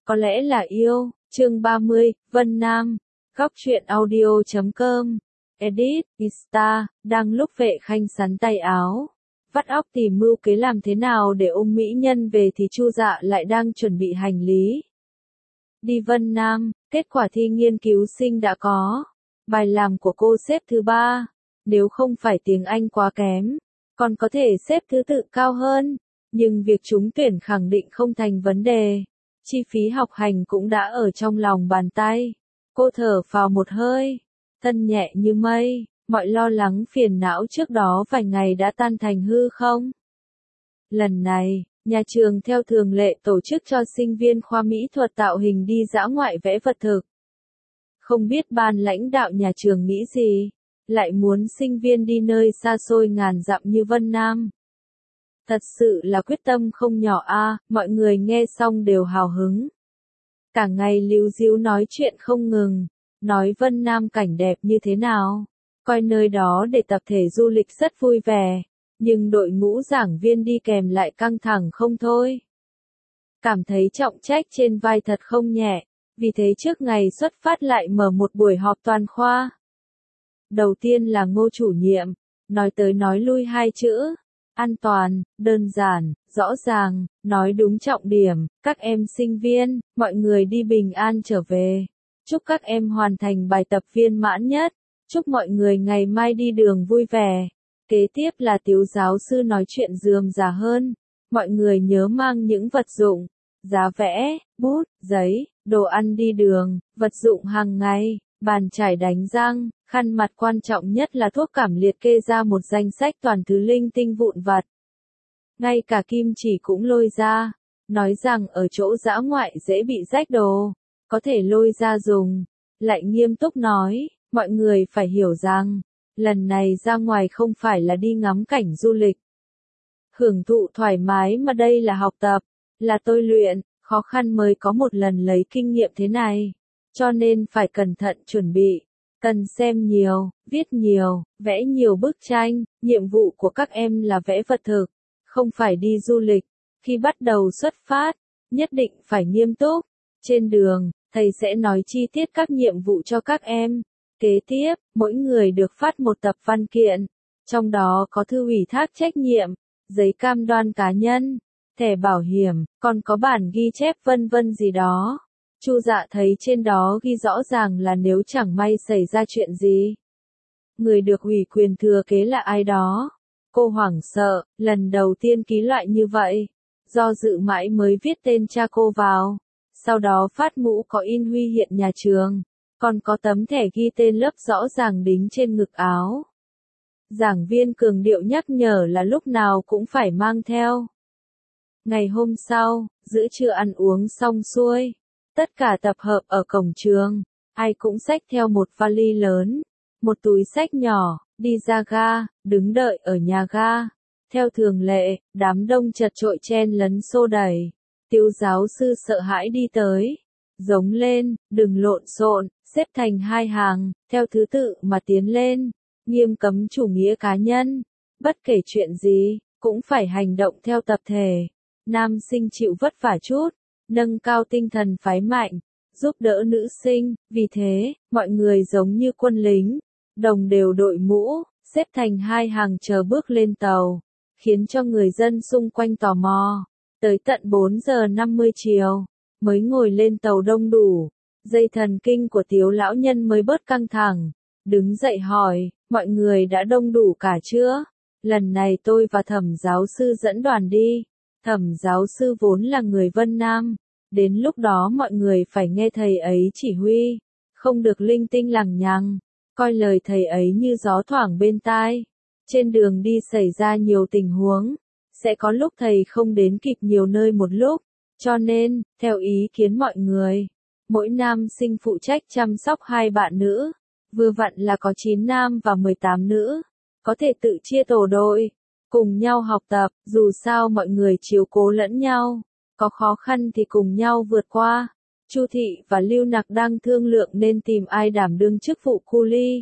Có lẽ là yêu. Chương 30, Vân Nam. Góc truyện audio.com. Edit, Insta, đang lúc Vệ Khanh sắn tay áo, vắt óc tìm mưu kế làm thế nào để ôm mỹ nhân về thì Chu Dạ lại đang chuẩn bị hành lý. Đi Vân Nam, kết quả thi nghiên cứu sinh đã có. Bài làm của cô xếp thứ 3. Nếu không phải tiếng Anh quá kém, còn có thể xếp thứ tự cao hơn. Nhưng việc trúng tuyển khẳng định không thành vấn đề. Chi phí học hành cũng đã ở trong lòng bàn tay. Cô thở phào một hơi, thân nhẹ như mây, mọi lo lắng phiền não trước đó vài ngày đã tan thành hư không. Lần này, nhà trường theo thường lệ tổ chức cho sinh viên khoa mỹ thuật tạo hình đi dã ngoại vẽ vật thực. Không biết ban lãnh đạo nhà trường nghĩ gì, lại muốn sinh viên đi nơi xa xôi ngàn dặm như Vân Nam. Thật sự là quyết tâm không nhỏ a, mọi người nghe xong đều hào hứng. Cả ngày líu díu nói chuyện không ngừng, nói Vân Nam cảnh đẹp như thế nào, coi nơi đó để tập thể du lịch rất vui vẻ, nhưng đội ngũ giảng viên đi kèm lại căng thẳng không thôi. Cảm thấy trọng trách trên vai thật không nhẹ, vì thế trước ngày xuất phát lại mở một buổi họp toàn khoa. Đầu tiên là Ngô chủ nhiệm, nói tới nói lui 2 chữ. An toàn, đơn giản, rõ ràng, nói đúng trọng điểm, các em sinh viên, mọi người đi bình an trở về. Chúc các em hoàn thành bài tập viên mãn nhất, chúc mọi người ngày mai đi đường vui vẻ. Kế tiếp là Tiếu giáo sư nói chuyện rườm rà hơn, mọi người nhớ mang những vật dụng, giá vẽ, bút, giấy, đồ ăn đi đường, vật dụng hàng ngày, bàn chải đánh răng, khăn mặt, quan trọng nhất là thuốc cảm liệt, kê ra một danh sách toàn thứ linh tinh vụn vặt. Ngay cả kim chỉ cũng lôi ra, nói rằng ở chỗ dã ngoại dễ bị rách đồ, có thể lôi ra dùng. Lại nghiêm túc nói, mọi người phải hiểu rằng, lần này ra ngoài không phải là đi ngắm cảnh du lịch, hưởng thụ thoải mái, mà đây là học tập, là tôi luyện, khó khăn mới có một lần lấy kinh nghiệm thế này. Cho nên phải cẩn thận chuẩn bị, cần xem nhiều, viết nhiều, vẽ nhiều bức tranh. Nhiệm vụ của các em là vẽ vật thực, không phải đi du lịch. Khi bắt đầu xuất phát, nhất định phải nghiêm túc. Trên đường, thầy sẽ nói chi tiết các nhiệm vụ cho các em. Kế tiếp, mỗi người được phát một tập văn kiện, trong đó có thư ủy thác trách nhiệm, giấy cam đoan cá nhân, thẻ bảo hiểm, còn có bản ghi chép vân vân gì đó. Chu Dạ thấy trên đó ghi rõ ràng là nếu chẳng may xảy ra chuyện gì, người được ủy quyền thừa kế là ai đó. Cô hoảng sợ, lần đầu tiên ký loại như vậy, do dự mãi mới viết tên cha cô vào. Sau đó phát mũ có in huy hiện nhà trường, còn có tấm thẻ ghi tên lớp rõ ràng đính trên ngực áo. Giảng viên cường điệu nhắc nhở là lúc nào cũng phải mang theo. Ngày hôm sau, giữa trưa ăn uống xong xuôi, tất cả tập hợp ở cổng trường, ai cũng xách theo một vali lớn, một túi xách nhỏ, đi ra ga, đứng đợi ở nhà ga. Theo thường lệ, đám đông chật chội chen lấn xô đẩy. Tiếu giáo sư sợ hãi đi tới, giống lên, đừng lộn xộn, xếp thành 2 hàng, theo thứ tự mà tiến lên, nghiêm cấm chủ nghĩa cá nhân, bất kể chuyện gì, cũng phải hành động theo tập thể. Nam sinh chịu vất vả chút, nâng cao tinh thần phái mạnh, giúp đỡ nữ sinh, vì thế, mọi người giống như quân lính, đồng đều đội mũ, xếp thành 2 hàng chờ bước lên tàu, khiến cho người dân xung quanh tò mò. Tới tận 4 giờ 50 chiều, mới ngồi lên tàu đông đủ, dây thần kinh của Tiếu lão nhân mới bớt căng thẳng, đứng dậy hỏi, mọi người đã đông đủ cả chưa? Lần này tôi và Thẩm giáo sư dẫn đoàn đi. Thẩm giáo sư vốn là người Vân Nam, đến lúc đó mọi người phải nghe thầy ấy chỉ huy, không được linh tinh lằng nhằng, coi lời thầy ấy như gió thoảng bên tai. Trên đường đi xảy ra nhiều tình huống, sẽ có lúc thầy không đến kịp nhiều nơi một lúc, cho nên, theo ý kiến mọi người, mỗi nam sinh phụ trách chăm sóc 2 bạn nữ, vừa vặn là có 9 nam và 18 nữ, có thể tự chia tổ đội, cùng nhau học tập, dù sao mọi người chiếu cố lẫn nhau, có khó khăn thì cùng nhau vượt qua. Chu Thị và Lưu Nặc đang thương lượng nên tìm ai đảm đương chức vụ cu li.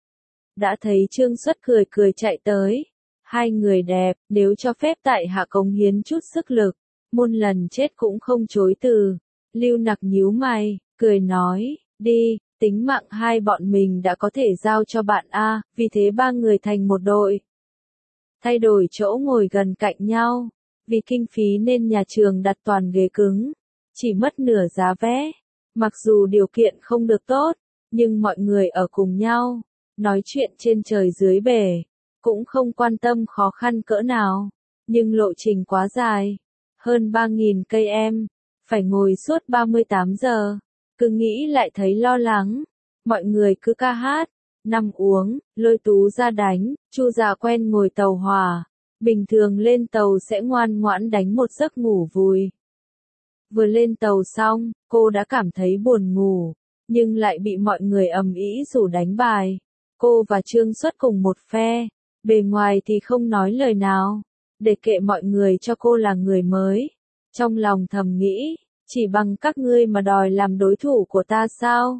Đã thấy Trương Xuất cười cười chạy tới. 2 người đẹp, nếu cho phép tại hạ cống hiến chút sức lực, muôn lần chết cũng không chối từ. Lưu Nặc nhíu mày, cười nói, đi, tính mạng hai bọn mình đã có thể giao cho bạn a, vì thế ba người thành một đội. Thay đổi chỗ ngồi gần cạnh nhau, vì kinh phí nên nhà trường đặt toàn ghế cứng, chỉ mất nửa giá vé. Mặc dù điều kiện không được tốt, nhưng mọi người ở cùng nhau, nói chuyện trên trời dưới bể, cũng không quan tâm khó khăn cỡ nào. Nhưng lộ trình quá dài, hơn 3.000 cây em, phải ngồi suốt 38 giờ, cứ nghĩ lại thấy lo lắng. Mọi người cứ ca hát, nằm uống, lôi Tú ra đánh, Chu Dạ quen ngồi tàu hỏa, bình thường lên tàu sẽ ngoan ngoãn đánh một giấc ngủ vùi. Vừa lên tàu xong, cô đã cảm thấy buồn ngủ, nhưng lại bị mọi người ầm ĩ rủ đánh bài. Cô và Trương Xuất cùng một phe, bề ngoài thì không nói lời nào, để kệ mọi người cho cô là người mới. Trong lòng thầm nghĩ, chỉ bằng các ngươi mà đòi làm đối thủ của ta sao?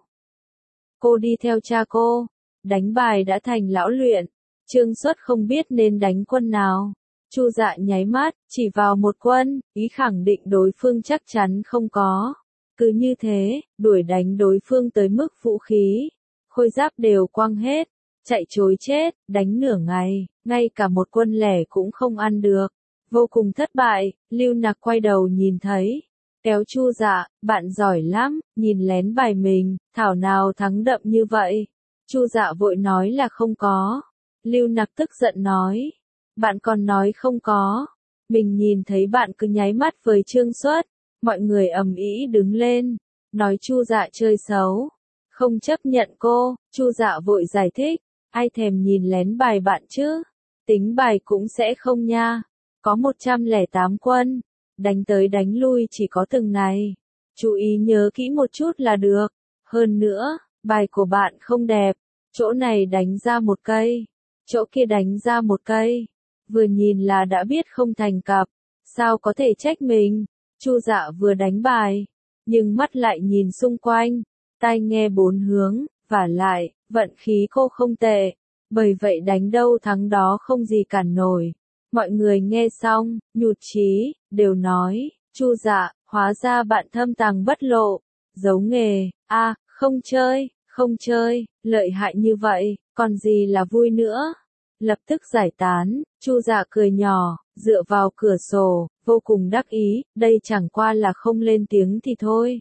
Cô đi theo cha cô, đánh bài đã thành lão luyện, Trương Xuất không biết nên đánh quân nào. Chu Dạ nháy mắt, chỉ vào một quân, ý khẳng định đối phương chắc chắn không có. Cứ như thế, đuổi đánh đối phương tới mức vũ khí, khôi giáp đều quăng hết, chạy trối chết, đánh nửa ngày, ngay cả một quân lẻ cũng không ăn được. Vô cùng thất bại, Lưu Nặc quay đầu nhìn thấy, kéo Chu Dạ, bạn giỏi lắm, nhìn lén bài mình, thảo nào thắng đậm như vậy. Chu Dạ vội nói là không có. Lưu Nặc tức giận nói, bạn còn nói không có. Mình nhìn thấy bạn cứ nháy mắt với Trương Xuất, mọi người ầm ĩ đứng lên, nói Chu Dạ chơi xấu, không chấp nhận cô. Chu Dạ vội giải thích, ai thèm nhìn lén bài bạn chứ, tính bài cũng sẽ không nha, có 108 quân, đánh tới đánh lui chỉ có từng này, chú ý nhớ kỹ một chút là được. Hơn nữa, bài của bạn không đẹp, chỗ này đánh ra một cây, chỗ kia đánh ra một cây, vừa nhìn là đã biết không thành cặp, sao có thể trách mình. Chu Dạ vừa đánh bài, nhưng mắt lại nhìn xung quanh, tai nghe bốn hướng, vả lại, vận khí cô không tệ, bởi vậy đánh đâu thắng đó không gì cản nổi. Mọi người nghe xong, nhụt chí, đều nói, Chu Dạ, hóa ra bạn thâm tàng bất lộ, giấu nghề, không chơi, không chơi, lợi hại như vậy, còn gì là vui nữa. Lập tức giải tán, Chu Dạ cười nhỏ, dựa vào cửa sổ, vô cùng đắc ý, đây chẳng qua là không lên tiếng thì thôi.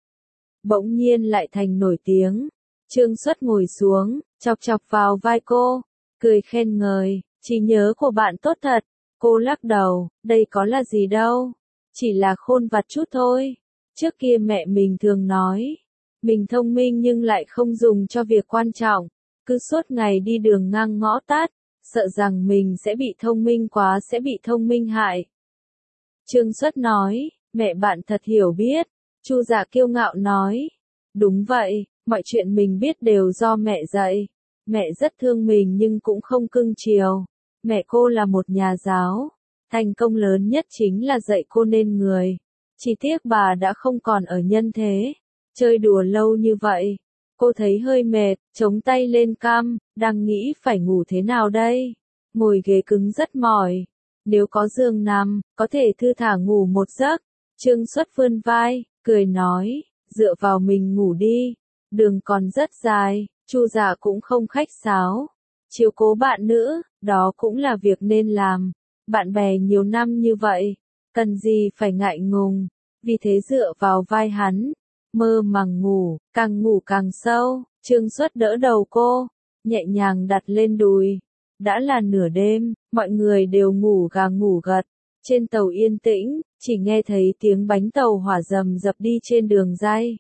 Bỗng nhiên lại thành nổi tiếng. Trương Xuất ngồi xuống, chọc chọc vào vai cô, cười khen ngợi, trí nhớ của bạn tốt thật. Cô lắc đầu, đây có là gì đâu, chỉ là khôn vặt chút thôi. Trước kia mẹ mình thường nói, mình thông minh nhưng lại không dùng cho việc quan trọng, cứ suốt ngày đi đường ngang ngõ tắt, sợ rằng mình sẽ bị thông minh quá sẽ bị thông minh hại. Trương Xuất nói, mẹ bạn thật hiểu biết. Chu Dạ kiêu ngạo nói, đúng vậy, mọi chuyện mình biết đều do mẹ dạy. Mẹ rất thương mình nhưng cũng không cưng chiều. Mẹ cô là một nhà giáo, thành công lớn nhất chính là dạy cô nên người. Chỉ tiếc bà đã không còn ở nhân thế. Chơi đùa lâu như vậy, cô thấy hơi mệt, chống tay lên cam, đang nghĩ phải ngủ thế nào đây. Ngồi ghế cứng rất mỏi, nếu có giường nằm, có thể thư thả ngủ một giấc. Trương Xuất vươn vai, cười nói, dựa vào mình ngủ đi, đường còn rất dài. Chu Dạ cũng không khách sáo, chiếu cố bạn nữ, đó cũng là việc nên làm. Bạn bè nhiều năm như vậy, cần gì phải ngại ngùng. Vì thế dựa vào vai hắn, mơ màng ngủ càng sâu. Trương Xuất đỡ đầu cô, nhẹ nhàng đặt lên đùi. Đã là nửa đêm, mọi người đều ngủ gà ngủ gật. Trên tàu yên tĩnh, chỉ nghe thấy tiếng bánh tàu hỏa rầm rập đi trên đường ray.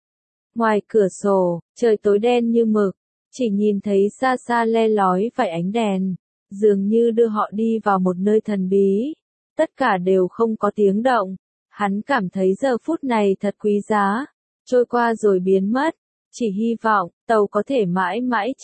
Ngoài cửa sổ, trời tối đen như mực, chỉ nhìn thấy xa xa le lói vài ánh đèn, dường như đưa họ đi vào một nơi thần bí. Tất cả đều không có tiếng động. Hắn cảm thấy giờ phút này thật quý giá, trôi qua rồi biến mất. Chỉ hy vọng, tàu có thể mãi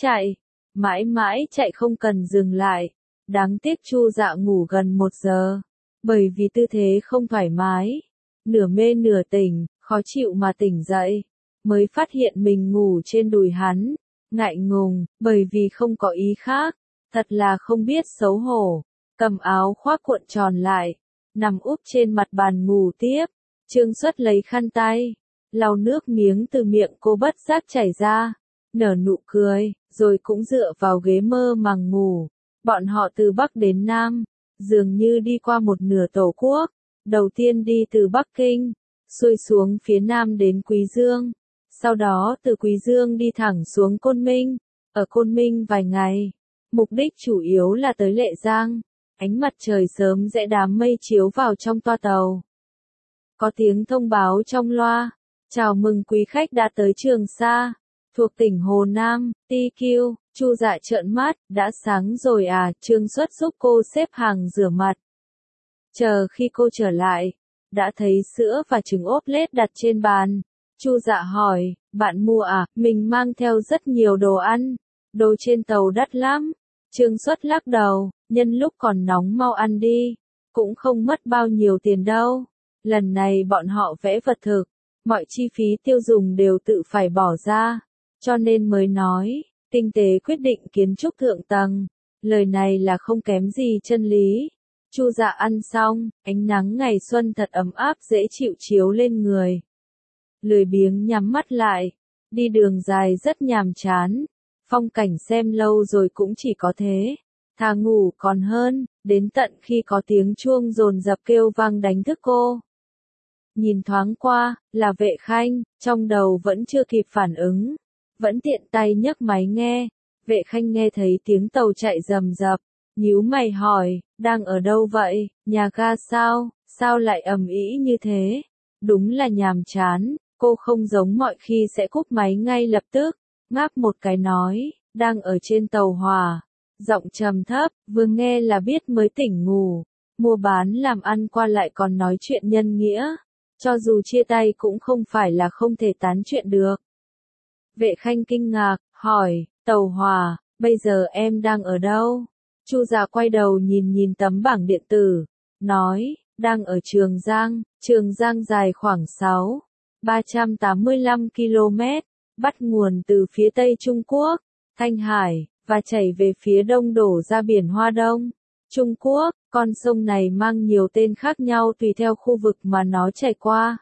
mãi chạy không cần dừng lại. Đáng tiếc Chu Dạ ngủ gần 1 giờ, bởi vì tư thế không thoải mái. Nửa mê nửa tỉnh, khó chịu mà tỉnh dậy, mới phát hiện mình ngủ trên đùi hắn. Ngại ngùng, bởi vì không có ý khác, thật là không biết xấu hổ. Cầm áo khoác cuộn tròn lại, nằm úp trên mặt bàn ngủ tiếp. Trương Xuất lấy khăn tay, lau nước miếng từ miệng cô bất giác chảy ra, nở nụ cười, rồi cũng dựa vào ghế mơ màng ngủ. Bọn họ từ Bắc đến Nam, dường như đi qua một nửa tổ quốc, đầu tiên đi từ Bắc Kinh, xuôi xuống phía Nam đến Quý Dương, sau đó từ Quý Dương đi thẳng xuống Côn Minh, ở Côn Minh vài ngày, mục đích chủ yếu là tới Lệ Giang. Ánh mặt trời sớm rẽ đám mây chiếu vào trong toa tàu. Có tiếng thông báo trong loa, chào mừng quý khách đã tới Trường Sa, thuộc tỉnh Hồ Nam, TQ. Chu Dạ trợn mắt, đã sáng rồi à? Trương Xuất giúp cô xếp hàng rửa mặt. Chờ khi cô trở lại, đã thấy sữa và trứng ốp lết đặt trên bàn. Chu Dạ hỏi, bạn mua à? Mình mang theo rất nhiều đồ ăn, đồ trên tàu đắt lắm. Trương Xuất lắc đầu, nhân lúc còn nóng mau ăn đi, cũng không mất bao nhiêu tiền đâu. Lần này bọn họ vẽ vật thực, mọi chi phí tiêu dùng đều tự phải bỏ ra, cho nên mới nói, tinh tế quyết định kiến trúc thượng tầng. Lời này là không kém gì chân lý. Chu Dạ ăn xong, ánh nắng ngày xuân thật ấm áp dễ chịu chiếu lên người. Lười biếng nhắm mắt lại, đi đường dài rất nhàm chán. Phong cảnh xem lâu rồi cũng chỉ có thế, thà ngủ còn hơn, đến tận khi có tiếng chuông dồn dập kêu vang đánh thức cô. Nhìn thoáng qua, là Vệ Khanh, trong đầu vẫn chưa kịp phản ứng, vẫn tiện tay nhấc máy nghe. Vệ Khanh nghe thấy tiếng tàu chạy rầm rập, nhíu mày hỏi, đang ở đâu vậy, nhà ga sao, sao lại ầm ĩ như thế? Đúng là nhàm chán, cô không giống mọi khi sẽ cúp máy ngay lập tức, ngáp một cái nói, đang ở trên tàu hỏa. Giọng trầm thấp, vừa nghe là biết mới tỉnh ngủ, mua bán làm ăn qua lại còn nói chuyện nhân nghĩa, cho dù chia tay cũng không phải là không thể tán chuyện được. Vệ Khanh kinh ngạc, hỏi, tàu hỏa, bây giờ em đang ở đâu? Chu Dạ quay đầu nhìn nhìn tấm bảng điện tử, nói, đang ở Trường Giang dài khoảng 385 km, bắt nguồn từ phía Tây Trung Quốc, Thanh Hải, và chảy về phía đông đổ ra biển Hoa Đông. Trung Quốc, con sông này mang nhiều tên khác nhau tùy theo khu vực mà nó chảy qua.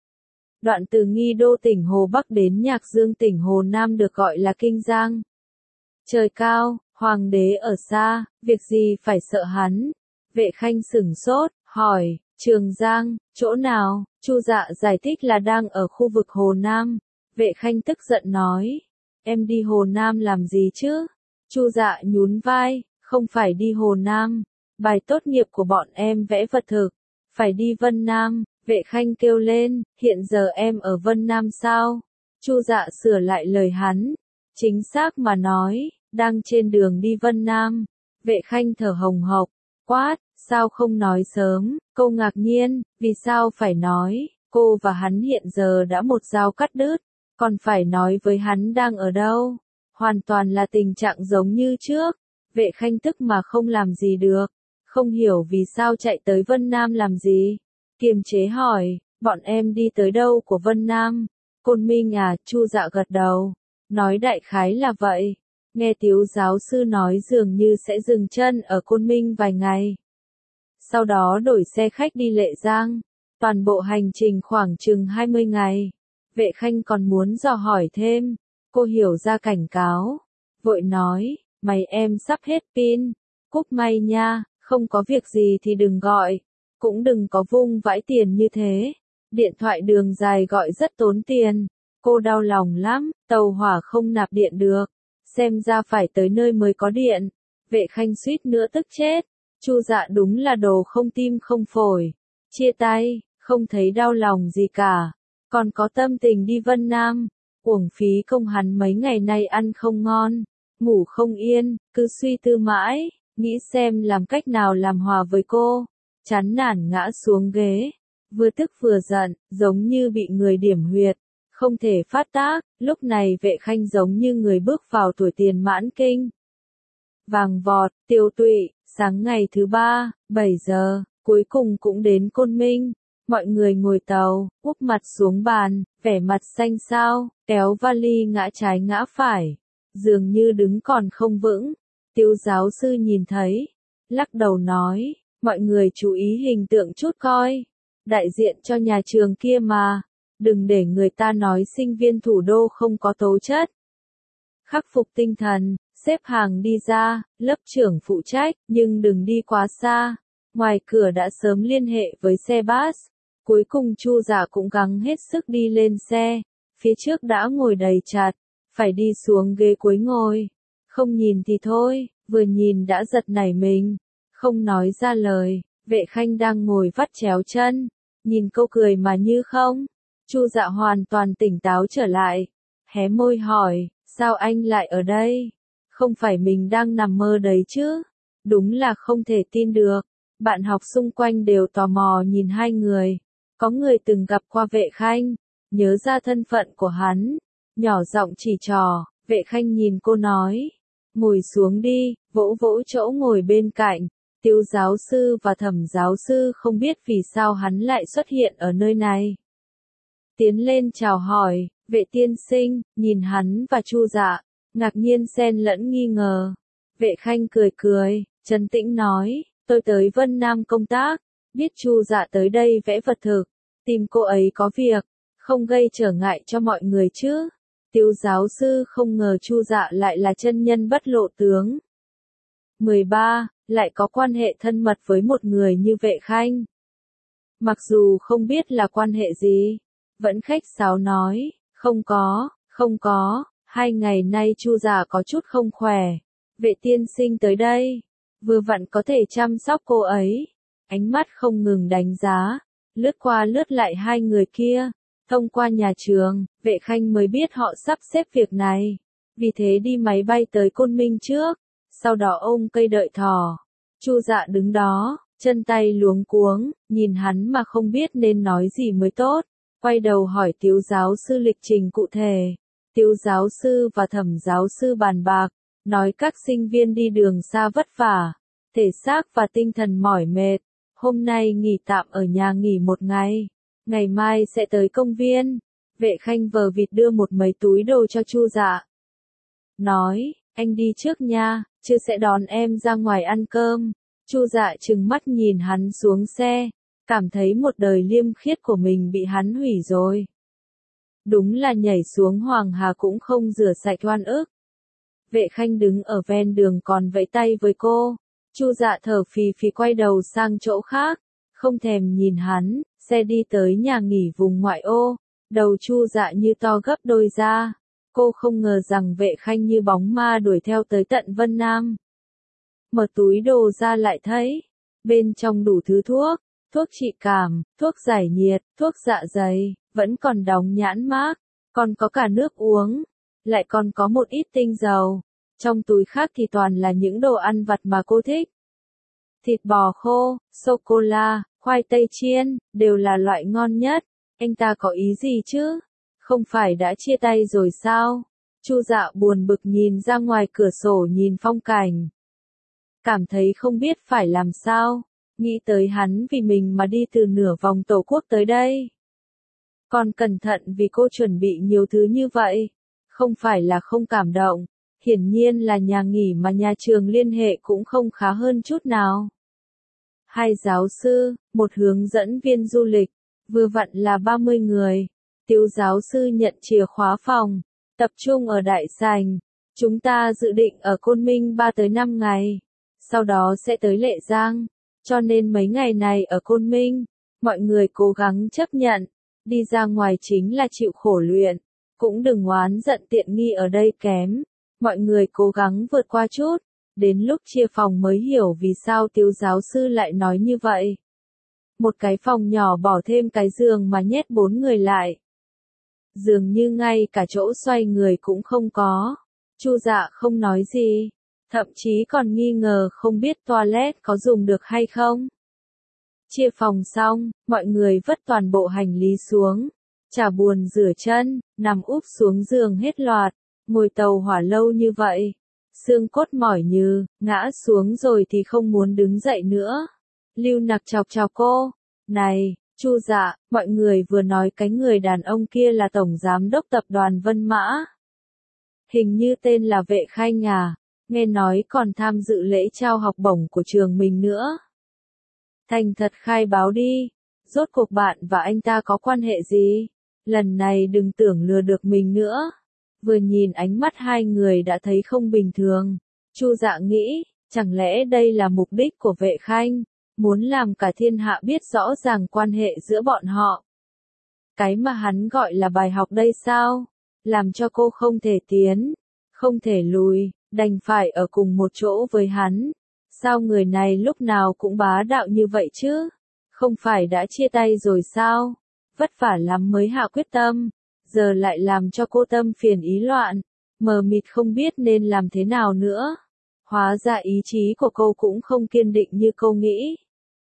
Đoạn từ Nghi Đô tỉnh Hồ Bắc đến Nhạc Dương tỉnh Hồ Nam được gọi là Kinh Giang. Trời cao, hoàng đế ở xa, việc gì phải sợ hắn? Vệ Khanh sửng sốt, hỏi, Trường Giang, chỗ nào? Chu Dạ giải thích là đang ở khu vực Hồ Nam. Vệ Khanh tức giận nói, em đi Hồ Nam làm gì chứ? Chu Dạ nhún vai, không phải đi Hồ Nam, bài tốt nghiệp của bọn em vẽ vật thực, phải đi Vân Nam. Vệ Khanh kêu lên, hiện giờ em ở Vân Nam sao? Chu Dạ sửa lại lời hắn, chính xác mà nói, đang trên đường đi Vân Nam. Vệ Khanh thở hồng hộc, quát, sao không nói sớm? Cô ngạc nhiên, vì sao phải nói, cô và hắn hiện giờ đã một dao cắt đứt, còn phải nói với hắn đang ở đâu? Hoàn toàn là tình trạng giống như trước. Vệ Khanh tức mà không làm gì được, không hiểu vì sao chạy tới Vân Nam làm gì. Kiềm chế hỏi, bọn em đi tới đâu của Vân Nam? Côn Minh à? Chu Dạ gật đầu, nói đại khái là vậy. Nghe Tiếu giáo sư nói dường như sẽ dừng chân ở Côn Minh vài ngày, sau đó đổi xe khách đi Lệ Giang, toàn bộ hành trình khoảng chừng 20 ngày. Vệ Khanh còn muốn dò hỏi thêm, cô hiểu ra cảnh cáo, vội nói, mày em sắp hết pin, cúp may nha, không có việc gì thì đừng gọi, cũng đừng có vung vãi tiền như thế, điện thoại đường dài gọi rất tốn tiền. Cô đau lòng lắm, tàu hỏa không nạp điện được, xem ra phải tới nơi mới có điện. Vệ Khanh suýt nữa tức chết, Chu Dạ đúng là đồ không tim không phổi, chia tay, không thấy đau lòng gì cả, còn có tâm tình đi Vân Nam, uổng phí công hắn mấy ngày nay ăn không ngon, ngủ không yên, cứ suy tư mãi, nghĩ xem làm cách nào làm hòa với cô, chán nản ngã xuống ghế, vừa tức vừa giận, giống như bị người điểm huyệt, không thể phát tác. Lúc này Vệ Khanh giống như người bước vào tuổi tiền mãn kinh. Vàng vọt, tiêu tụy, sáng ngày thứ 3, 7 giờ, cuối cùng cũng đến Côn Minh. Mọi người ngồi tàu, úp mặt xuống bàn, vẻ mặt xanh xao, kéo vali ngã trái ngã phải, dường như đứng còn không vững. Tiếu giáo sư nhìn thấy, lắc đầu nói, mọi người chú ý hình tượng chút coi, đại diện cho nhà trường kia mà, đừng để người ta nói sinh viên thủ đô không có tố chất. Khắc phục tinh thần, xếp hàng đi ra, lớp trưởng phụ trách, nhưng đừng đi quá xa. Ngoài cửa đã sớm liên hệ với xe bus. Cuối cùng Chu Dạ cũng gắng hết sức đi lên xe. Phía trước đã ngồi đầy chặt, phải đi xuống ghế cuối ngồi. Không nhìn thì thôi, vừa nhìn đã giật nảy mình. Không nói ra lời, Vệ Khanh đang ngồi vắt chéo chân. Nhìn câu cười mà như không. Chu Dạ hoàn toàn tỉnh táo trở lại. Hé môi hỏi, sao anh lại ở đây? Không phải mình đang nằm mơ đấy chứ? Đúng là không thể tin được. Bạn học xung quanh đều tò mò nhìn hai người. Có người từng gặp qua Vệ Khanh, nhớ ra thân phận của hắn. Nhỏ giọng chỉ trò, Vệ Khanh nhìn cô nói. Ngồi xuống đi, vỗ vỗ chỗ ngồi bên cạnh. Tiếu giáo sư và Thẩm giáo sư không biết vì sao hắn lại xuất hiện ở nơi này. Tiến lên chào hỏi, Vệ tiên sinh, nhìn hắn và Chu Dạ, ngạc nhiên xen lẫn nghi ngờ. Vệ Khanh cười cười, trấn tĩnh nói, tôi tới Vân Nam công tác, biết Chu Dạ tới đây vẽ vật thực, tìm cô ấy có việc, không gây trở ngại cho mọi người chứ. Tiếu giáo sư không ngờ Chu Dạ lại là chân nhân bất lộ tướng. 13. Lại có quan hệ thân mật với một người như Vệ Khanh. Mặc dù không biết là quan hệ gì, vẫn khách sáo nói, không có, 2 ngày nay Chu Dạ có chút không khỏe. Vệ tiên sinh tới đây, vừa vặn có thể chăm sóc cô ấy. Ánh mắt không ngừng đánh giá, lướt qua lướt lại hai người kia. Thông qua nhà trường, Vệ Khanh mới biết họ sắp xếp việc này. Vì thế đi máy bay tới Côn Minh trước, sau đó ôm cây đợi thỏ. Chu Dạ đứng đó, chân tay luống cuống, nhìn hắn mà không biết nên nói gì mới tốt. Quay đầu hỏi Tiếu giáo sư lịch trình cụ thể. Tiếu giáo sư và Thẩm giáo sư bàn bạc, nói các sinh viên đi đường xa vất vả, thể xác và tinh thần mỏi mệt. Hôm nay nghỉ tạm ở nhà nghỉ một ngày, ngày mai sẽ tới công viên. Vệ Khanh vờ vịt đưa một mấy túi đồ cho Chu Dạ. Nói, anh đi trước nha, chứ sẽ đón em ra ngoài ăn cơm. Chu Dạ trừng mắt nhìn hắn xuống xe, cảm thấy một đời liêm khiết của mình bị hắn hủy rồi. Đúng là nhảy xuống Hoàng Hà cũng không rửa sạch oan ức. Vệ Khanh đứng ở ven đường còn vẫy tay với cô. Chu Dạ thở phì phì quay đầu sang chỗ khác, không thèm nhìn hắn. Xe đi tới nhà nghỉ vùng ngoại ô, đầu Chu Dạ như to gấp đôi ra. Cô không ngờ rằng Vệ Khanh như bóng ma đuổi theo tới tận Vân Nam. Mở túi đồ ra lại thấy, bên trong đủ thứ thuốc, thuốc trị cảm, thuốc giải nhiệt, thuốc dạ dày, vẫn còn đóng nhãn mác, còn có cả nước uống, lại còn có một ít tinh dầu. Trong túi khác thì toàn là những đồ ăn vặt mà cô thích. Thịt bò khô, sô-cô-la, khoai tây chiên, đều là loại ngon nhất. Anh ta có ý gì chứ? Không phải đã chia tay rồi sao? Chu Dạ buồn bực nhìn ra ngoài cửa sổ nhìn phong cảnh. Cảm thấy không biết phải làm sao. Nghĩ tới hắn vì mình mà đi từ nửa vòng tổ quốc tới đây. Còn cẩn thận vì cô chuẩn bị nhiều thứ như vậy. Không phải là không cảm động. Hiển nhiên là nhà nghỉ mà nhà trường liên hệ cũng không khá hơn chút nào. 2 giáo sư, 1 hướng dẫn viên du lịch, vừa vặn là 30 người. Tiếu giáo sư nhận chìa khóa phòng, tập trung ở Đại Sành. Chúng ta dự định ở Côn Minh 3 tới 5 ngày, sau đó sẽ tới Lệ Giang. Cho nên mấy ngày này ở Côn Minh, mọi người cố gắng chấp nhận, đi ra ngoài chính là chịu khổ luyện, cũng đừng oán giận tiện nghi ở đây kém. Mọi người cố gắng vượt qua chút, đến lúc chia phòng mới hiểu vì sao Tiếu giáo sư lại nói như vậy. Một cái phòng nhỏ bỏ thêm cái giường mà nhét 4 người lại. Dường như ngay cả chỗ xoay người cũng không có. Chu Dạ không nói gì, thậm chí còn nghi ngờ không biết toilet có dùng được hay không. Chia phòng xong, mọi người vất toàn bộ hành lý xuống, chả buồn rửa chân, nằm úp xuống giường hết loạt. Ngồi tàu hỏa lâu như vậy, xương cốt mỏi nhừ, ngã xuống rồi thì không muốn đứng dậy nữa. Lưu Nặc chọc chọc cô, này, Chu Dạ, mọi người vừa nói cái người đàn ông kia là tổng giám đốc tập đoàn Vân Mã. Hình như tên là Vệ Khanh à, nghe nói còn tham dự lễ trao học bổng của trường mình nữa. Thành thật khai báo đi, rốt cuộc bạn và anh ta có quan hệ gì? lần này đừng tưởng lừa được mình nữa. Vừa nhìn ánh mắt hai người đã thấy không bình thường. Chu Dạ nghĩ, chẳng lẽ đây là mục đích của Vệ Khanh, muốn làm cả thiên hạ biết rõ ràng quan hệ giữa bọn họ. Cái mà hắn gọi là bài học đây sao? Làm cho cô không thể tiến, không thể lùi, đành phải ở cùng một chỗ với hắn. Sao người này lúc nào cũng bá đạo như vậy chứ? Không phải đã chia tay rồi sao? Vất vả lắm mới hạ quyết tâm, giờ lại làm cho cô tâm phiền ý loạn, mờ mịt không biết nên làm thế nào nữa. Hóa ra ý chí của cô cũng không kiên định như cô nghĩ.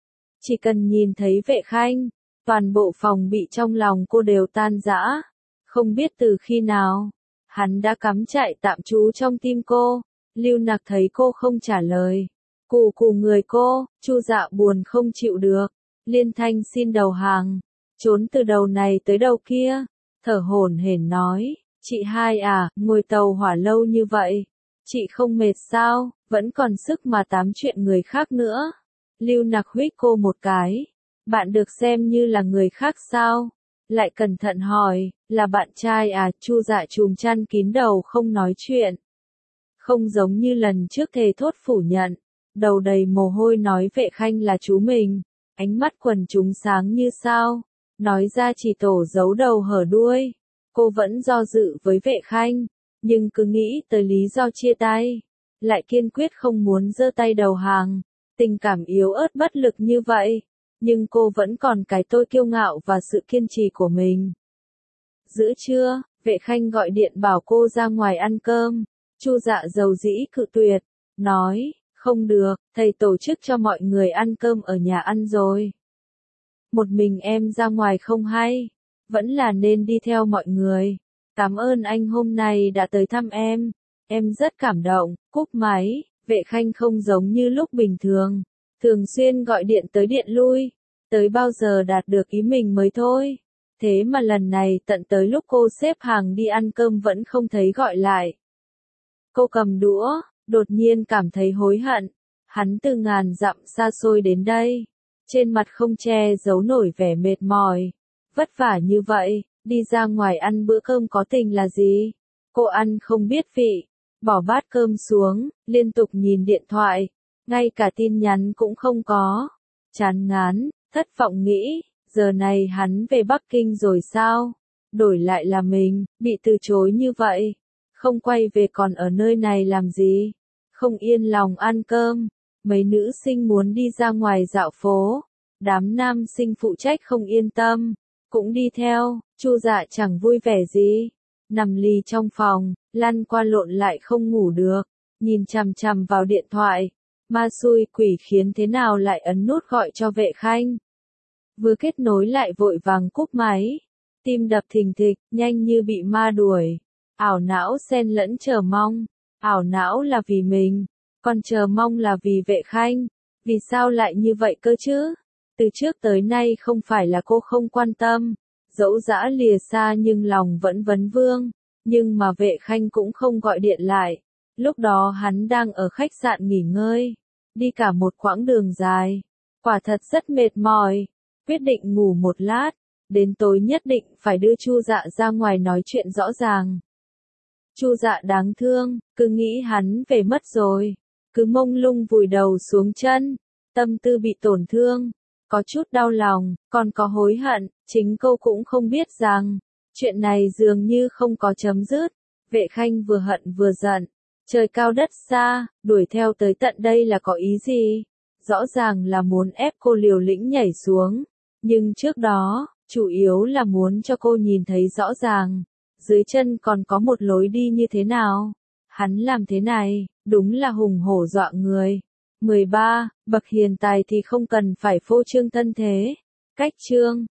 Chỉ cần nhìn thấy Vệ Khanh, toàn bộ phòng bị trong lòng cô đều tan rã. Không biết từ khi nào, hắn đã cắm trại tạm trú trong tim cô. Lưu Nặc thấy cô không trả lời, cù cù người cô. Chu Dạ buồn không chịu được, liên thanh xin đầu hàng, trốn từ đầu này tới đầu kia, thở hổn hển nói, chị hai à, ngồi tàu hỏa lâu như vậy, chị không mệt sao, vẫn còn sức mà tám chuyện người khác nữa. Lưu Nặc huých cô một cái, bạn được xem như là người khác sao? Lại cẩn thận hỏi, là bạn trai à? Chu Dạ trùm chăn kín đầu không nói chuyện. Không giống như lần trước thề thốt phủ nhận, đầu đầy mồ hôi nói Vệ Khanh là chú mình, ánh mắt quần chúng sáng như sao, nói ra chỉ tổ giấu đầu hở đuôi. Cô vẫn do dự với Vệ Khanh, nhưng cứ nghĩ tới lý do chia tay, lại kiên quyết không muốn giơ tay đầu hàng. Tình cảm yếu ớt bất lực như vậy, nhưng cô vẫn còn cái tôi kiêu ngạo và sự kiên trì của mình. Giữa trưa, Vệ Khanh gọi điện bảo cô ra ngoài ăn cơm. Chu Dạ dầu dĩ cự tuyệt, nói, không được, thầy tổ chức cho mọi người ăn cơm ở nhà ăn rồi. Một mình em ra ngoài không hay, vẫn là nên đi theo mọi người. Cảm ơn anh hôm nay đã tới thăm em rất cảm động. Cúp máy. Vệ Khanh không giống như lúc bình thường, thường xuyên gọi điện tới điện lui, tới bao giờ đạt được ý mình mới thôi. Thế mà lần này tận tới lúc cô xếp hàng đi ăn cơm vẫn không thấy gọi lại. Cô cầm đũa, đột nhiên cảm thấy hối hận, hắn từ ngàn dặm xa xôi đến đây, trên mặt không che giấu nổi vẻ mệt mỏi, vất vả như vậy, đi ra ngoài ăn bữa cơm có tình là gì? Cô ăn không biết vị. Bỏ bát cơm xuống, liên tục nhìn điện thoại, ngay cả tin nhắn cũng không có. Chán ngán, thất vọng nghĩ, giờ này hắn về Bắc Kinh rồi sao? Đổi lại là mình, bị từ chối như vậy. Không quay về còn ở nơi này làm gì? Không yên lòng ăn cơm. Mấy nữ sinh muốn đi ra ngoài dạo phố. Đám nam sinh phụ trách không yên tâm, cũng đi theo. Chu Dạ chẳng vui vẻ gì. Nằm lì trong phòng, lăn qua lộn lại không ngủ được, nhìn chằm chằm vào điện thoại, ma xui quỷ khiến thế nào lại ấn nút gọi cho Vệ Khanh. Vừa kết nối lại vội vàng cúp máy, tim đập thình thịch, nhanh như bị ma đuổi, ảo não xen lẫn chờ mong, ảo não là vì mình, còn chờ mong là vì Vệ Khanh. Vì sao lại như vậy cơ chứ? Từ trước tới nay không phải là cô không quan tâm, dẫu dã lìa xa nhưng lòng vẫn vấn vương, nhưng mà Vệ Khanh cũng không gọi điện lại. Lúc đó hắn đang ở khách sạn nghỉ ngơi, đi cả một quãng đường dài, quả thật rất mệt mỏi, quyết định ngủ một lát, đến tối nhất định phải đưa Chu Dạ ra ngoài nói chuyện rõ ràng. Chu Dạ đáng thương, cứ nghĩ hắn về mất rồi, cứ mông lung vùi đầu xuống chân, tâm tư bị tổn thương. Có chút đau lòng, còn có hối hận, chính cô cũng không biết rằng, chuyện này dường như không có chấm dứt. Vệ Khanh vừa hận vừa giận, trời cao đất xa, đuổi theo tới tận đây là có ý gì? Rõ ràng là muốn ép cô liều lĩnh nhảy xuống, nhưng trước đó, chủ yếu là muốn cho cô nhìn thấy rõ ràng, dưới chân còn có một lối đi như thế nào. Hắn làm thế này, đúng là hùng hổ dọa người. 13. Bậc hiền tài thì không cần phải phô trương thân thế. Cách chương